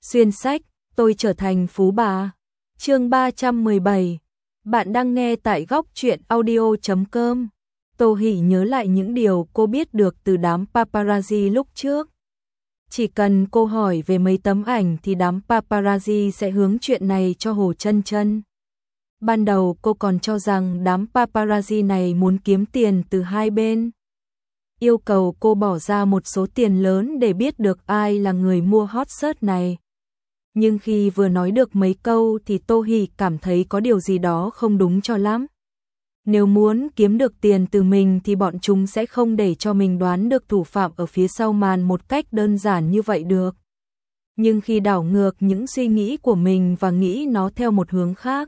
Xuyên sách, tôi trở thành phú bà. Chương 317. Bạn đang nghe tại góc truyện audio.com. Tô Hỷ nhớ lại những điều cô biết được từ đám paparazzi lúc trước. Chỉ cần cô hỏi về mấy tấm ảnh thì đám paparazzi sẽ hướng chuyện này cho Hồ Chân Chân. Ban đầu cô còn cho rằng đám paparazzi này muốn kiếm tiền từ hai bên. Yêu cầu cô bỏ ra một số tiền lớn để biết được ai là người mua hot search này. Nhưng khi vừa nói được mấy câu thì Tô Hỷ cảm thấy có điều gì đó không đúng cho lắm. Nếu muốn kiếm được tiền từ mình thì bọn chúng sẽ không để cho mình đoán được thủ phạm ở phía sau màn một cách đơn giản như vậy được. Nhưng khi đảo ngược những suy nghĩ của mình và nghĩ nó theo một hướng khác,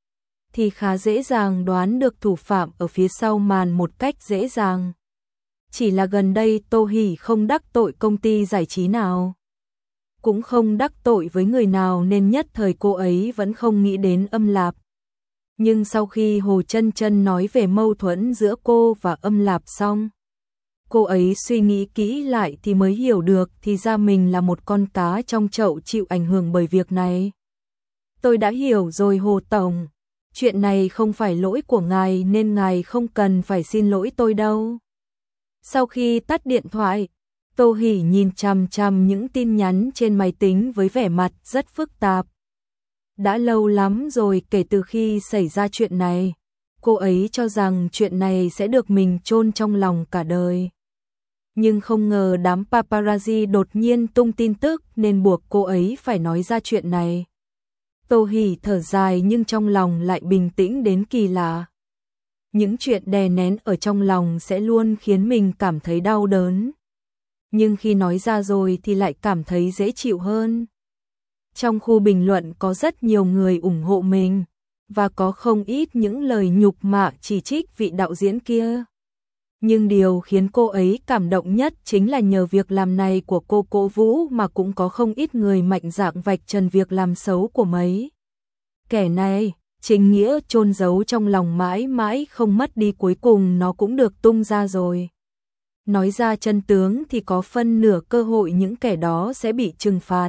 thì khá dễ dàng đoán được thủ phạm ở phía sau màn một cách dễ dàng. Chỉ là gần đây Tô Hỷ không đắc tội công ty giải trí nào, cũng không đắc tội với người nào nên nhất thời cô ấy vẫn không nghĩ đến Âm Lạp. Nhưng sau khi Hồ Chân Chân nói về mâu thuẫn giữa cô và Âm Lạp xong, cô ấy suy nghĩ kỹ lại thì mới hiểu được thì ra mình là một con cá trong chậu chịu ảnh hưởng bởi việc này. Tôi đã hiểu rồi Hồ Tổng, chuyện này không phải lỗi của ngài nên ngài không cần phải xin lỗi tôi đâu. Sau khi tắt điện thoại, Tô Hỷ nhìn chằm chằm những tin nhắn trên máy tính với vẻ mặt rất phức tạp. Đã lâu lắm rồi kể từ khi xảy ra chuyện này, cô ấy cho rằng chuyện này sẽ được mình chôn trong lòng cả đời. Nhưng không ngờ đám paparazzi đột nhiên tung tin tức nên buộc cô ấy phải nói ra chuyện này. Tô Hỷ thở dài nhưng trong lòng lại bình tĩnh đến kỳ lạ. Những chuyện đè nén ở trong lòng sẽ luôn khiến mình cảm thấy đau đớn. Nhưng khi nói ra rồi thì lại cảm thấy dễ chịu hơn. Trong khu bình luận có rất nhiều người ủng hộ mình, và có không ít những lời nhục mạ chỉ trích vị đạo diễn kia. Nhưng điều khiến cô ấy cảm động nhất chính là nhờ việc làm này của cô Cố Vũ mà cũng có không ít người mạnh dạn vạch trần việc làm xấu của mấy kẻ này. Chính nghĩa chôn giấu trong lòng mãi mãi không mất đi, cuối cùng nó cũng được tung ra rồi. Nói ra chân tướng thì có phân nửa cơ hội những kẻ đó sẽ bị trừng phạt.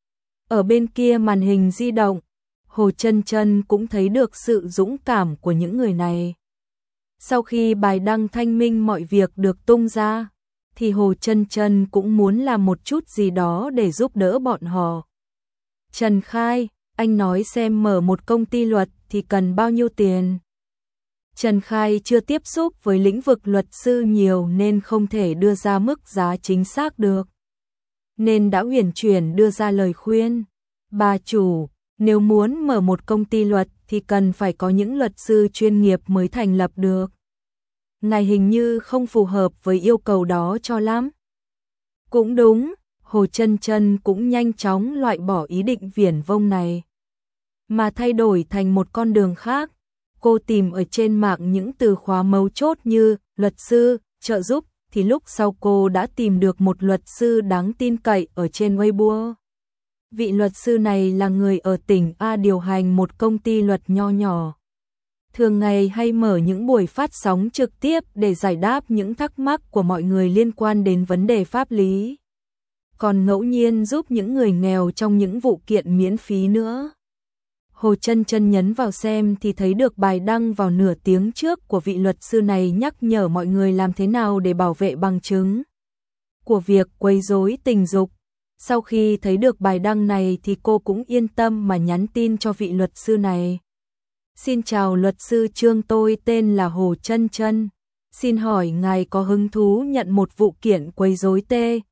Ở bên kia màn hình di động, Hồ Chân Chân cũng thấy được sự dũng cảm của những người này. Sau khi bài đăng thanh minh mọi việc được tung ra, thì Hồ Chân Chân cũng muốn làm một chút gì đó để giúp đỡ bọn họ. Trần Khai, anh nói xem mở một công ty luật thì cần bao nhiêu tiền? Trần Khai chưa tiếp xúc với lĩnh vực luật sư nhiều nên không thể đưa ra mức giá chính xác được, nên đã uyển chuyển đưa ra lời khuyên. Bà chủ, nếu muốn mở một công ty luật thì cần phải có những luật sư chuyên nghiệp mới thành lập được. Ngài hình như không phù hợp với yêu cầu đó cho lắm. Cũng đúng, Hồ Chân Chân cũng nhanh chóng loại bỏ ý định viển vông này, mà thay đổi thành một con đường khác. Cô tìm ở trên mạng những từ khóa mấu chốt như luật sư, trợ giúp, thì lúc sau cô đã tìm được một luật sư đáng tin cậy ở trên Weibo. Vị luật sư này là người ở tỉnh A điều hành một công ty luật nho nhỏ. Thường ngày hay mở những buổi phát sóng trực tiếp để giải đáp những thắc mắc của mọi người liên quan đến vấn đề pháp lý. Còn ngẫu nhiên giúp những người nghèo trong những vụ kiện miễn phí nữa. Hồ Chân Chân nhấn vào xem thì thấy được bài đăng vào nửa tiếng trước của vị luật sư này nhắc nhở mọi người làm thế nào để bảo vệ bằng chứng của việc quấy rối tình dục. Sau khi thấy được bài đăng này thì cô cũng yên tâm mà nhắn tin cho vị luật sư này. Xin chào luật sư Trương, tôi tên là Hồ Chân Chân. Xin hỏi ngài có hứng thú nhận một vụ kiện quấy rối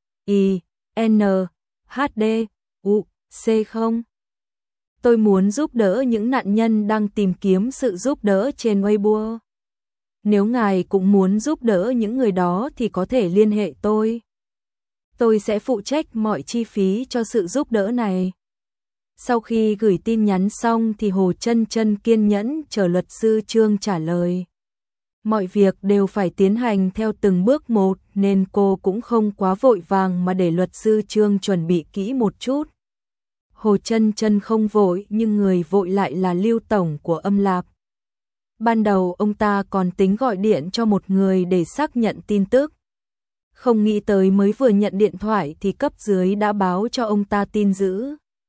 TINHDUC không? Tôi muốn giúp đỡ những nạn nhân đang tìm kiếm sự giúp đỡ trên Weibo. Nếu ngài cũng muốn giúp đỡ những người đó thì có thể liên hệ tôi. Tôi sẽ phụ trách mọi chi phí cho sự giúp đỡ này. Sau khi gửi tin nhắn xong thì Hồ Chân Chân kiên nhẫn chờ luật sư Trương trả lời. Mọi việc đều phải tiến hành theo từng bước một nên cô cũng không quá vội vàng mà để luật sư Trương chuẩn bị kỹ một chút. Hồ Chân Chân không vội nhưng người vội lại là Lưu Tổng của Âm Lạp. Ban đầu ông ta còn tính gọi điện cho một người để xác nhận tin tức. Không nghĩ tới mới vừa nhận điện thoại thì cấp dưới đã báo cho ông ta tin dữ.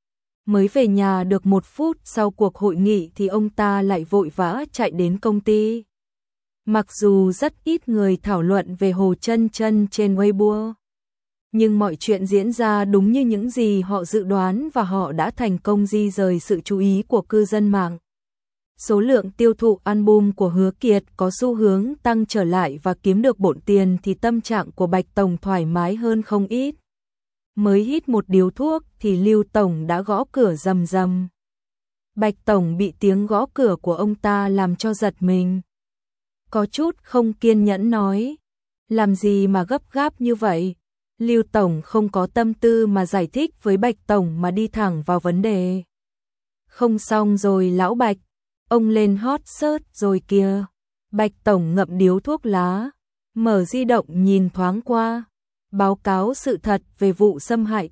Mới về nhà được 1 phút sau cuộc hội nghị thì ông ta lại vội vã chạy đến công ty. Mặc dù rất ít người thảo luận về Hồ Chân Chân trên Weibo, nhưng mọi chuyện diễn ra đúng như những gì họ dự đoán và họ đã thành công di rời sự chú ý của cư dân mạng. Số lượng tiêu thụ album của Hứa Kiệt có xu hướng tăng trở lại và kiếm được bộn tiền thì tâm trạng của Bạch Tổng thoải mái hơn không ít. Mới hít một điếu thuốc thì Lưu Tổng đã gõ cửa rầm rầm. Bạch Tổng bị tiếng gõ cửa của ông ta làm cho giật mình. Có chút không kiên nhẫn nói, làm gì mà gấp gáp như vậy? Lưu Tổng không có tâm tư mà giải thích với Bạch Tổng mà đi thẳng vào vấn đề. Không xong rồi lão Bạch, ông lên hot search rồi kìa. Bạch Tổng ngậm điếu thuốc lá, mở di động nhìn thoáng qua. Báo cáo sự thật về vụ xâm hại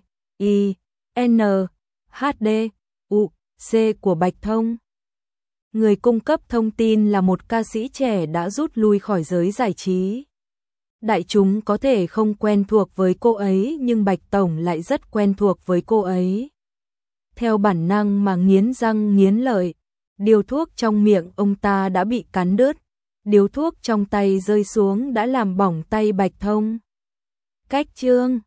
TINHDUC của Bạch Thông. Người cung cấp thông tin là một ca sĩ trẻ đã rút lui khỏi giới giải trí. Đại chúng có thể không quen thuộc với cô ấy nhưng Bạch Tổng lại rất quen thuộc với cô ấy. Theo bản năng mà nghiến răng nghiến lợi, điếu thuốc trong miệng ông ta đã bị cắn đứt. Điếu thuốc trong tay rơi xuống đã làm bỏng tay Bạch Thông. Cách chương